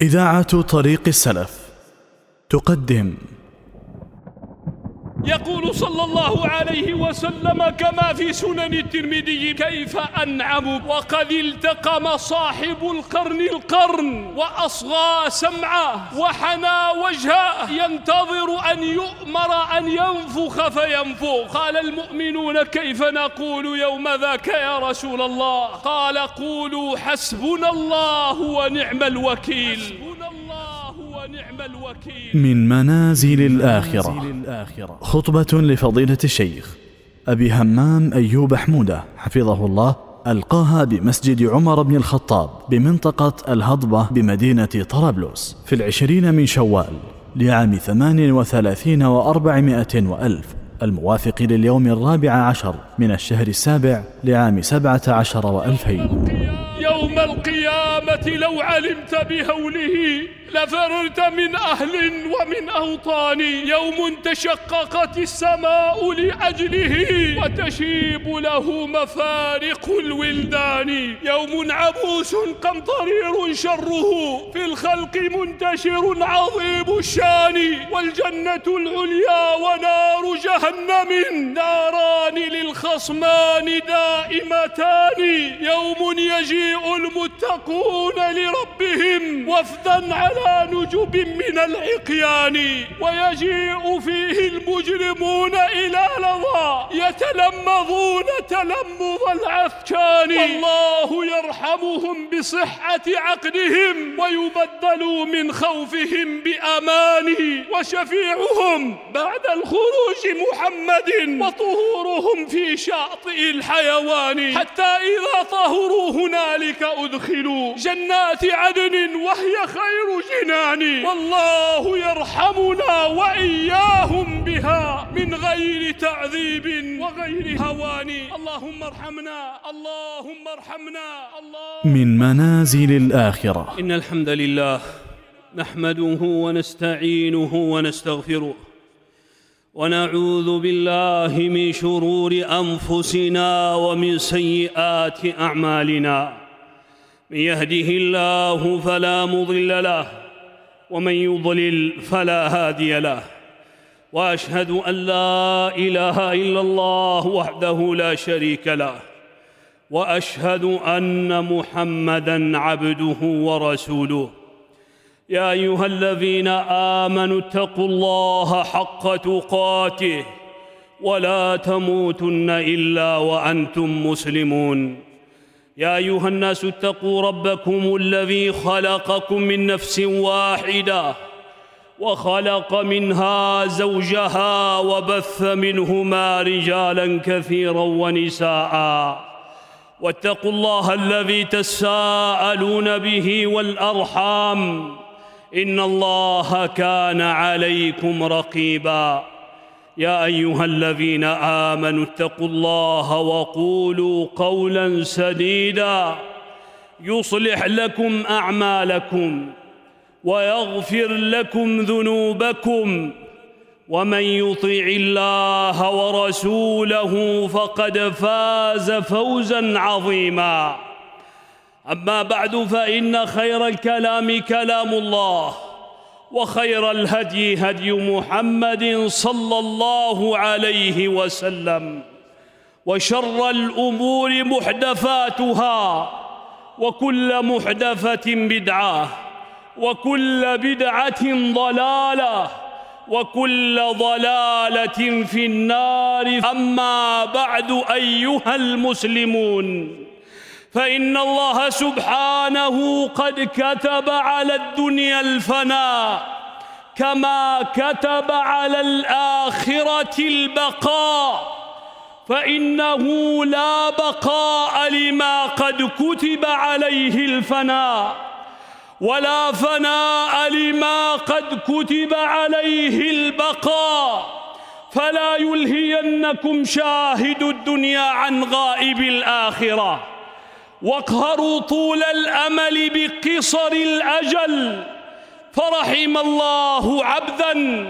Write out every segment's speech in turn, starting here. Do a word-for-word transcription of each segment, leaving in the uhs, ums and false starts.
إذاعة طريق السلف تقدم. يقول صلى الله عليه وسلم كما في سنن الترمذي: كيف أنعم وقد التقم صاحب القرن القرن وأصغى سمعه وحنى وجهه ينتظر أن يؤمر أن ينفخ فينفخ. قال المؤمنون: كيف نقول يوم ذاك يا رسول الله؟ قال: قولوا حسبنا الله ونعم الوكيل. من منازل الآخرة، خطبة لفضيلة الشيخ أبي همام أيوب حمودة حفظه الله، ألقاها بمسجد عمر بن الخطاب بمنطقة الهضبة بمدينة طرابلس في العشرين من شوال لعام ثمان وثلاثين وأربعمائة وألف، الموافق لليوم الرابع عشر من الشهر السابع لعام سبعة عشر وألفين. يوم القيامة لو علمت بهوله لفررت من أهل ومن أوطان. يوم تشققت السماء لأجله وتشيب له مفارق الولدان. يوم عبوس قمطرير شره في الخلق منتشر عظيم الشان. والجنة العليا ونار جهنم ناران للخصمان دائمتان. يوم يجيء المتقون لربهم وفدا على نجب من العقيان. ويجيء فيه المجرمون إلى لظى يتلمذون تلمذ العسكان. والله يرحمهم بصحة عقلهم ويبدل من خوفهم بأمان. وشفيعهم بعد الخروج محمد وطهورهم في شاطئ الحيوان. حتى إذا طهروا هنالك أدخلوا جنات عدن وهي خير جنان. والله يرحمنا وإياهم بها من غير تعذيب وغير هوان. اللهم ارحمنا، اللهم ارحمنا. الله من منازل الآخرة. إن الحمد لله نحمده ونستعينه ونستغفره ونعوذ بالله من شرور أنفسنا ومن سيئات أعمالنا. من يهده الله فلا مضل له ومن يضلل فلا هادي له. وأشهد أن لا إله إلا الله وحده لا شريك له، وأشهد أن محمدًا عبده ورسوله. يا أيها الذين آمنوا اتقوا الله حق تقاته ولا تموتن إلا وأنتم مسلمون. يا أيها الناس اتقوا ربكم الذي خلقكم من نفس واحدة وخلق منها زوجها وبث منهما رجالا كثيرا ونساء. واتقوا الله الذي تساءلون به والأرحام إن الله كان عليكم رقيبا. يا أيها الذين آمنوا اتقوا الله وقولوا قولا سديدا يصلح لكم أعمالكم ويغفر لكم ذنوبكم، ومن يطع الله ورسوله فقد فاز فوزا عظيما. أما بعد، فإن خير الكلام كلام الله، وخير الهدي هدي محمد صلى الله عليه وسلم، وشر الأمور محدثاتها، وكل محدثة بدعة، وكل بدعة ضلالة، وكل ضلالة في النار. أما بعد أيها المسلمون، فإن الله سبحانه قد كتب على الدنيا الفناء كما كتب على الآخرة البقاء. فإنه لا بقاء لما قد كتب عليه الفناء، ولا فناء لما قد كتب عليه البقاء. فلا يلهينكم شاهد الدنيا عن غائب الآخرة. واقهروا طول الأمل بقصر الأجل. فرحم الله عبداً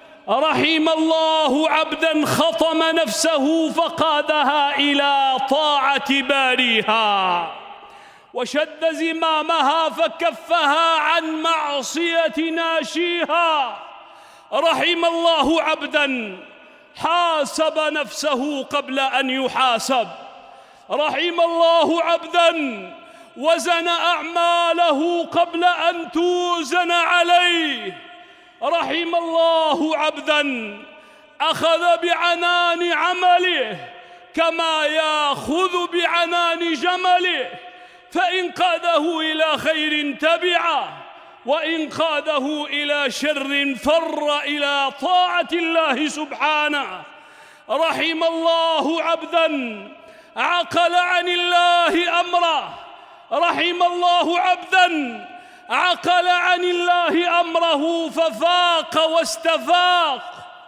رحم الله عبداً خطم نفسه فقادها إلى طاعة باريها. وشد زمامها فكفها عن معصية ناشيها. رحم الله عبداً حاسب نفسه قبل أن يحاسب. رحم الله عبداً وزن أعماله قبل أن توزن عليه. رحم الله عبداً أخذ بعنان عمله كما يأخذ بعنان جمله، فإن قاده إلى خير تبعه، وإن قاده إلى شر فر إلى طاعة الله سبحانه. رحم الله عبداً عقل عن الله أمره. رحم الله عبداً عقل عن الله أمره ففاق واستفاق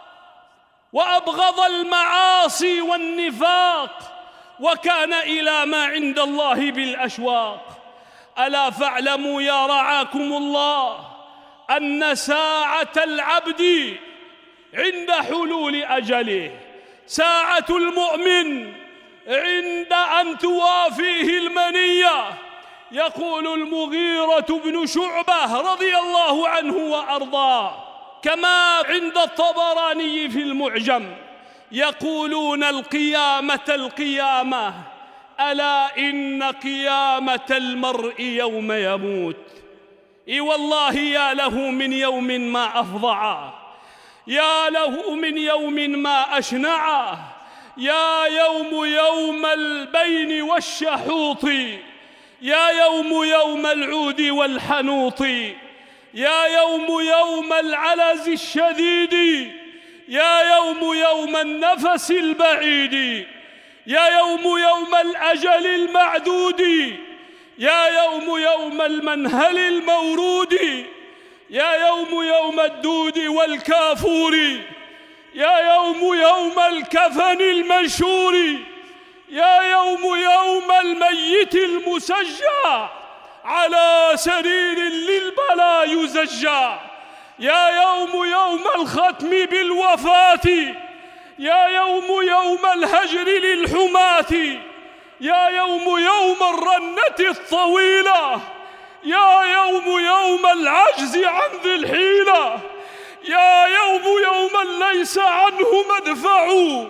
وأبغض المعاصي والنفاق، وكان إلى ما عند الله بالأشواق. ألا فاعلموا يا رعاكم الله أن ساعة العبد عند حلول أجله، ساعة المؤمن عند أن توافيه المنية. يقول المغيرة بن شعبة رضي الله عنه وأرضاه كما عند الطبراني في المعجم، يقولون القيامة القيامة، ألا إن قيامة المرء يوم يموت. إي والله يا له من يوم ما أفظعه، يا له من يوم ما أشنعه، يا يوم يوم البين والشحوط، يا يوم يوم العود والحنوط، يا يوم يوم العلز الشديد، يا يوم يوم النفس البعيد، يا يوم يوم الأجل المعدود، يا يوم يوم المنهل المورود، يا يوم يوم الدود والكافور، يا يوم يوم الكفن المنشور، يا يوم يوم الميت المسجى على سرير للبلا يزجى، يا يوم يوم الختم بالوفاة، يا يوم يوم الهجر للحماة، يا يوم يوم الرنة الطويلة، يا يوم يوم العجز عن ذي الحيلة، يا يوم يوم ليس عنه مدفع،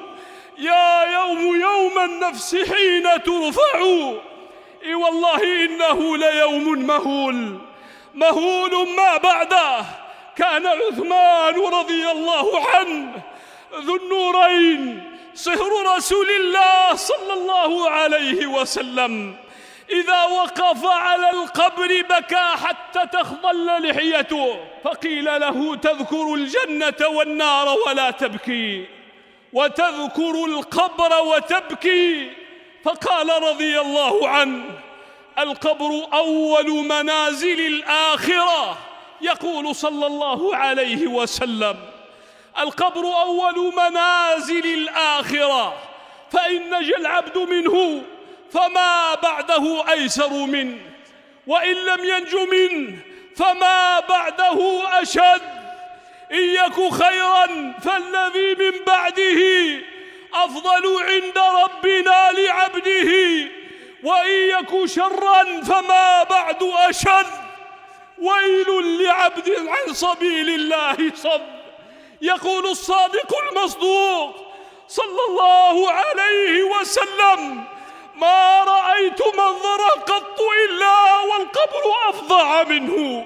يا يوم يوم النفس حين ترفع. إي والله إنه ليوم مهول، مهول ما بعده. كان عثمان رضي الله عنه ذو النورين صهر رسول الله صلى الله عليه وسلم، إذا وقف على القبر بكى حتى تخضل لحيته، فقيل له تذكر الجنة والنار ولا تبكي، وتذكر القبر وتبكي، فقال رضي الله عنه القبر أول منازل الآخرة. يقول صلى الله عليه وسلم القبر أول منازل الآخرة، فإن نجا العبد منه فما بعده أيسر منه، وإن لم ينج منه فما بعده أشد. إن يك خيرا فالذي من بعده أفضل عند ربنا لعبده، وإن يك شرا فما بعد أشد. ويل لعبد عن سبيل الله صد. يقول الصادق المصدوق صلى الله عليه وسلم ما رأيت منظرا قط إلا والقبر أفظع منه،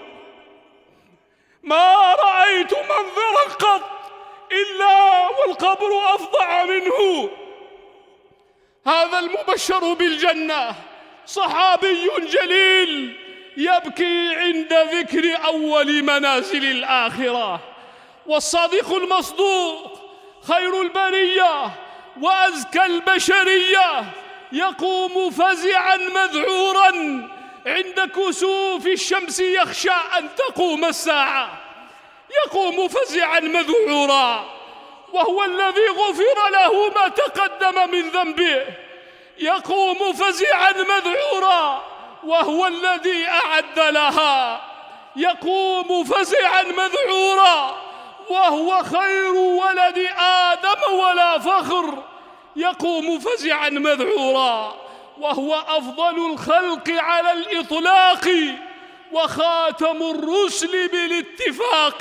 ما رأيت منظرا قط إلا والقبر أفظع منه. هذا المبشر بالجنة صحابي جليل يبكي عند ذكر أول منازل الآخرة. والصادق المصدوق خير البرية وأزكى البشرية يقوم فزعا مذعورا عند كسوف الشمس يخشى أن تقوم الساعة، يقوم فزعا مذعورا، وهو الذي غفر له ما تقدم من ذنبه. يقوم فزعا مذعورا وهو الذي أعد لها، يقوم فزعا مذعورا وهو خير ولد آدم ولا فخر، يقوم فزعا مذعورا وهو أفضل الخلق على الإطلاق وخاتم الرسل بالاتفاق.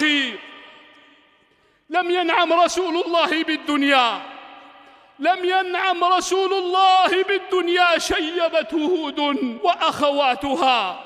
لم ينعم رسول الله بالدنيا لم ينعم رسول الله بالدنيا شيبته هود وأخواتها.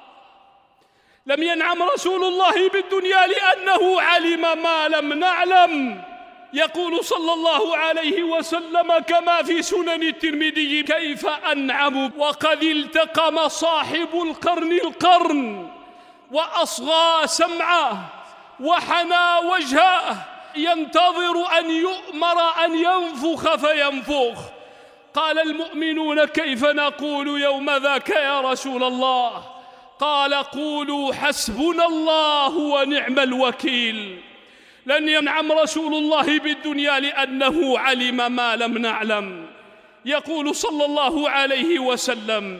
لم ينعم رسول الله بالدنيا لأنه علم ما لم نعلم. يقول صلى الله عليه وسلم كما في سنن الترمذي: كيف أنعم وقد التقم صاحب القرن القرن وأصغى سمعه وحنى وجهه ينتظر أن يؤمر أن ينفخ فينفخ. قال المؤمنون: كيف نقول يوم ذاك يا رسول الله؟ قال: قولوا حسبنا الله ونعم الوكيل. لن ينعم رسول الله بالدنيا لأنه علم ما لم نعلم. يقول صلى الله عليه وسلم: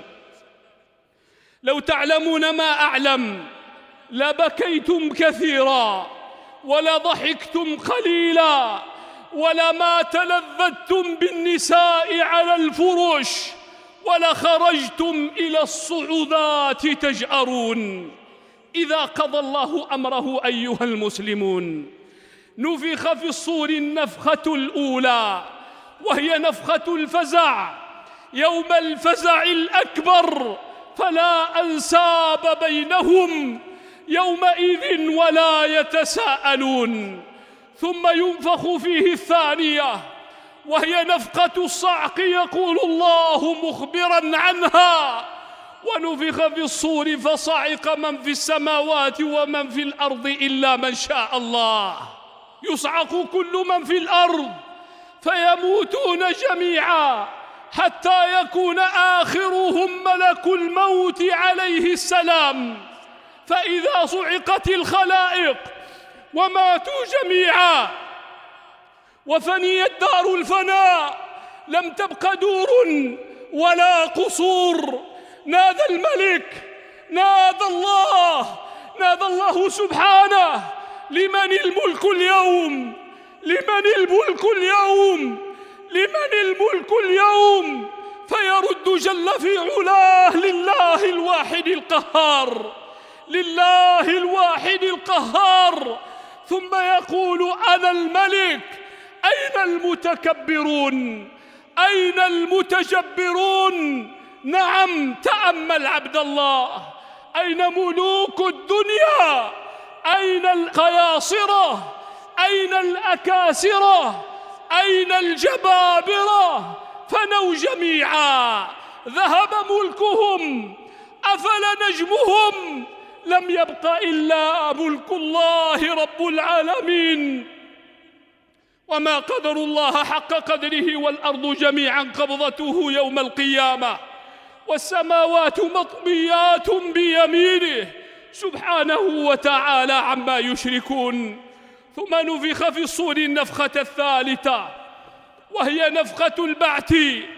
لو تعلمون ما أعلم لبكيتم كثيرا ولضحكتم قليلا ولما تلذذتم بالنساء على الفرش ولخرجتم إلى الصعودات تجأرون. إذا قضى الله أمره أيها المسلمون نفخ في الصور النفخة الأولى وهي نفخة الفزع، يوم الفزع الأكبر، فلا أنساب بينهم يومئذ ولا يتساءلون. ثم ينفخ فيه الثانية وهي نفخة الصعق، يقول الله مخبرا عنها: ونفخ في الصور فصعق من في السماوات ومن في الأرض إلا من شاء الله. يصعق كل من في الأرض فيموتون جميعا حتى يكون آخرهم ملك الموت عليه السلام. فإذا صعقت الخلائق وماتوا جميعا وفنيت دار الفناء لم تبق دور ولا قصور، نادى الملك، نادى الله، نادى الله سبحانه: لمن الملك اليوم؟ لمن الملك اليوم؟ لمن الملك اليوم؟ فيرد جل في علاه: لله الواحد القهار، لله الواحد القهار. ثم يقول: أنا الملك، أين المتكبرون؟ أين المتجبرون؟ نعم، تأمل عبد الله، أين ملوك الدنيا؟ أين القياصرة؟ أين الأكاسرة؟ أين الجبابرة؟ فنوا جميعا، ذهب ملكهم، أفل نجمهم، لم يبق إلا ملك الله رب العالمين. وما قدر الله حق قدره، والأرض جميعا قبضته يوم القيامة والسماوات مطويات بيمينه سبحانه وتعالى عما يشركون. ثم نفخ في الصور النفخة الثالثة وهي نفخة البعث،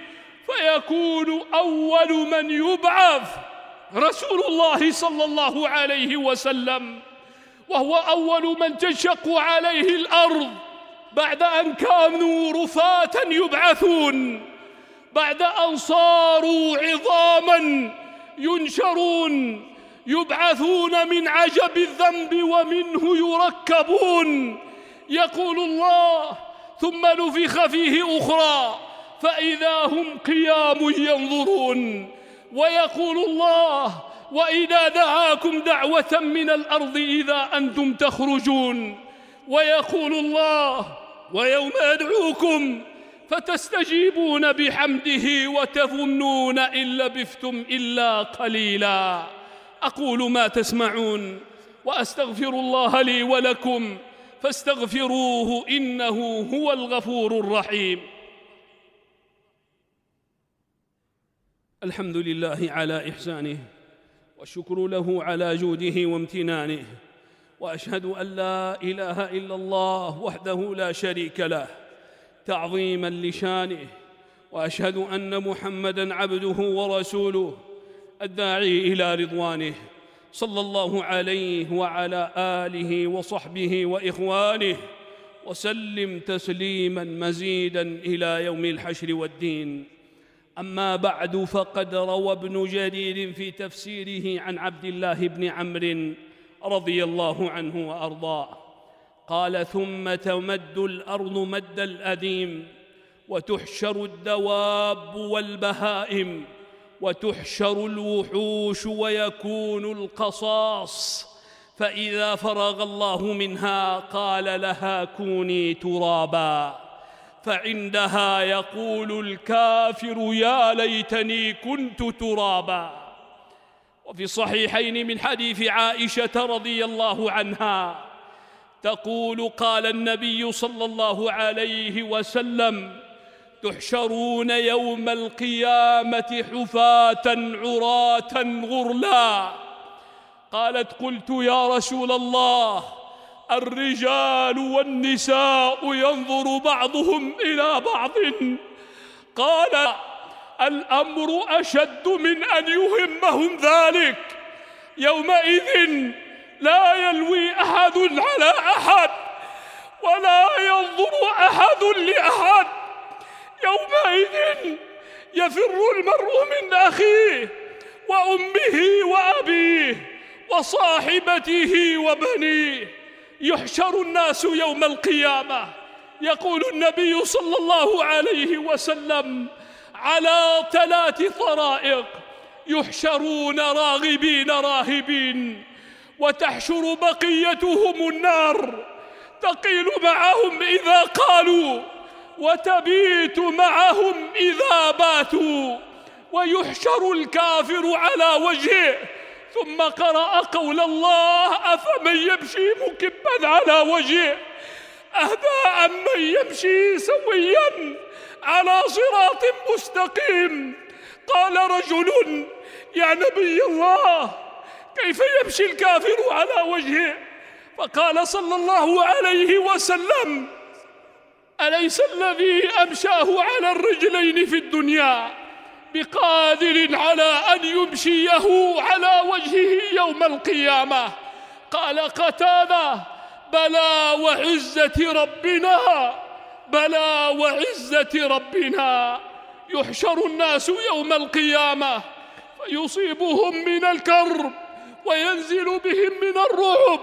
فيكون أول من يبعث رسول الله صلى الله عليه وسلم، وهو أول من تنشق عليه الأرض بعد أن كانوا رفاتا يبعثون، بعد أن صاروا عظاما ينشرون، يبعثون من عجب الذنب ومنه يركبون. يقول الله: ثم نفخ فيه أخرى فإذا هم قيام ينظرون. ويقول الله: وإذا دعاكم دعوة من الأرض إذا أنتم تخرجون. ويقول الله: ويوم يدعوكم فتستجيبون بحمده وتظنون إن لبثتم إلا قليلا. أقول ما تسمعون وأستغفر الله لي ولكم فاستغفروه إنه هو الغفور الرحيم. الحمد لله على إحسانه والشكر له على جوده وامتنانه، وأشهد أن لا إله إلا الله وحده لا شريك له تعظيما لشانه، وأشهد أن محمدًا عبده ورسوله الداعي إلى رضوانه، صلى الله عليه وعلى آله وصحبه وإخوانه وسلم تسليماً مزيداً إلى يوم الحشر والدين. أما بعد، فقد روى ابن جرير في تفسيره عن عبد الله بن عمرو رضي الله عنه وأرضاه قال: ثم تمد الأرض مد الأديم، وتحشر الدواب والبهائم، وتحشر الوحوش، ويكون القصاص، فإذا فرغ الله منها قال لها: كوني ترابا، فعندها يقول الكافر: يا ليتني كنت ترابا. وفي الصحيحين من حديث عائشة رضي الله عنها تقول: قال النبي صلى الله عليه وسلم: تحشرون يوم القيامة حفاة عراة غرلا. قالت: قلت يا رسول الله، الرجال والنساء ينظر بعضهم إلى بعض؟ قال: الأمر أشد من أن يهمهم ذلك. يومئذ لا يلوي أحد على أحد، ولا ينظر أحد لأحد. يومئذ يفر المرء من أخيه وأمه وأبيه وصاحبته وبنيه. يحشر الناس يوم القيامة، يقول النبي صلى الله عليه وسلم: على ثلاث طرائق: يحشرون راغبين راهبين، وتحشر بقيتهم النار تقيل معهم إذا قالوا، وتبيت معهم إذا باتوا، ويحشر الكافر على وجهه. ثم قرأ قول الله: أفمن يمشي مكبا على وجهه أهدى أمن يمشي سويا على صراط مستقيم. قال رجل: يا نبي الله، كيف يمشي الكافر على وجهه؟ فقال صلى الله عليه وسلم: أليس الذي أمشاه على الرجلين في الدنيا بقادر على أن يمشيه على وجهه يوم القيامة؟ قال قتادة: بلى وعزة ربنا، بلى وعزة ربنا. يحشر الناس يوم القيامة فيصيبهم من الكرب، وينزل بهم من الرعب،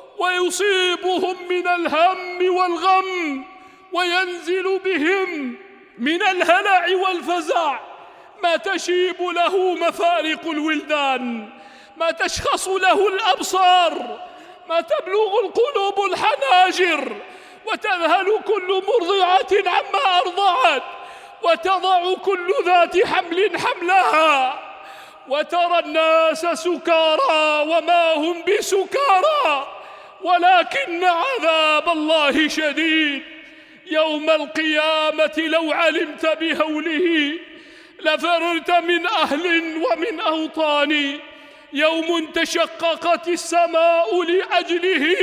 ويصيبهم من الهم والغم، وينزل بهم من الهلع والفزع ما تشيب له مفارق الولدان، ما تشخص له الأبصار، ما تبلغ القلوب الحناجر، وتذهل كل مرضعة عما أرضعت، وتضع كل ذات حمل حملها، وترى الناس سكارى وما هم بسكارى ولكن عذاب الله شديد. يوم القيامة لو علمت بهوله لفررت من أهل ومن أوطان. يوم تشققت السماء لأجله،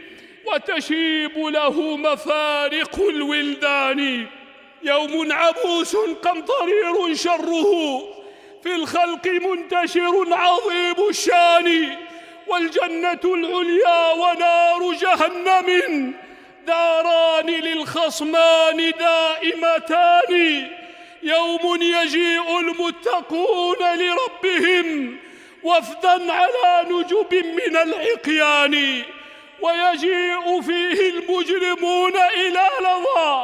وتشيب له مفارق الولدان. يوم عبوس قمطرير شره في الخلق منتشر عظيم الشان، والجنة العليا ونار جهنم داران للخصمان دائمتان. يوم يجيء المتقون لربهم وفدا على نجب من العقيان، ويجيء فيه المجرمون إلى لظى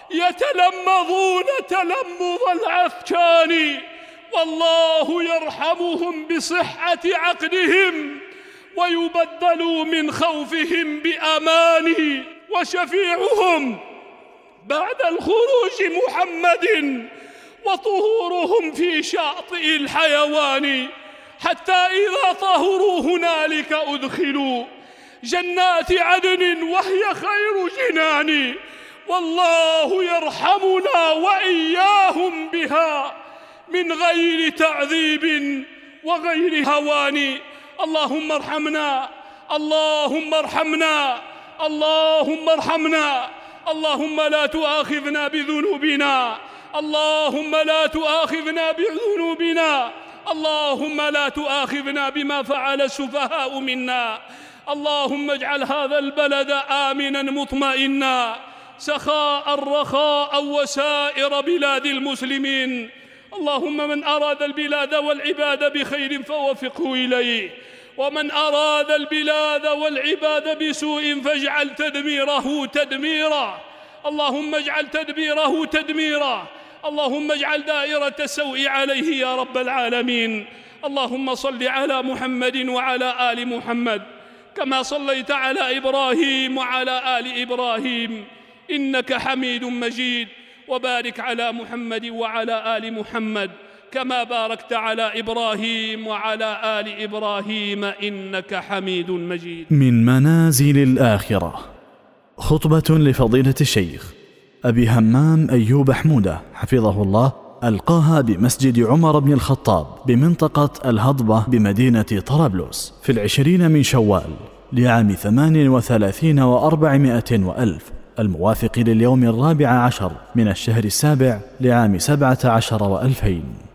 يتلمظون تلمظ العفشان، والله يرحمهم بصحة عقلهم ويبدل من خوفهم بأمان. وشفيعهم بعد الخروج محمد، وطهورهم في شاطئ الحيوان، حتى إذا طهروا هنالك أدخلوا جنات عدن وهي خير جنان، والله يرحمنا وإياهم بها من غير تعذيب وغير هوان. اللهم ارحمنا، اللهم ارحمنا، اللهم ارحمنا. اللهم لا تؤاخذنا بذنوبنا، اللهم لا تؤاخذنا بذنوبنا، اللهم لا تؤاخذنا بما فعل السفهاء منا. اللهم اجعل هذا البلد آمنا مطمئنا سخاء رخاء وسائر بلاد المسلمين. اللهم من أراد البلاد والعباد بخير فوفقه إليه، ومن أراد البلاد والعباد بسوء فاجعل تدميره تدميرا. اللهم اجعل تدبيره تدميرا. اللهم اجعل دائرة السوء عليه يا رب العالمين. اللهم صل على محمد وعلى آل محمد كما صليت على إبراهيم وعلى آل إبراهيم إنك حميد مجيد، وبارك على محمد وعلى آل محمد كما باركت على إبراهيم وعلى آل إبراهيم إنك حميد مجيد. من منازل الآخرة، خطبة لفضيلة الشيخ أبي همام أيوب حمودة حفظه الله، ألقاها بمسجد عمر بن الخطاب بمنطقة الهضبة بمدينة طرابلس في العشرين من شوال لعام ثمان وثلاثين وأربعمائة وألف، الموافق لليوم الرابع عشر من الشهر السابع لعام سبعة عشر وألفين.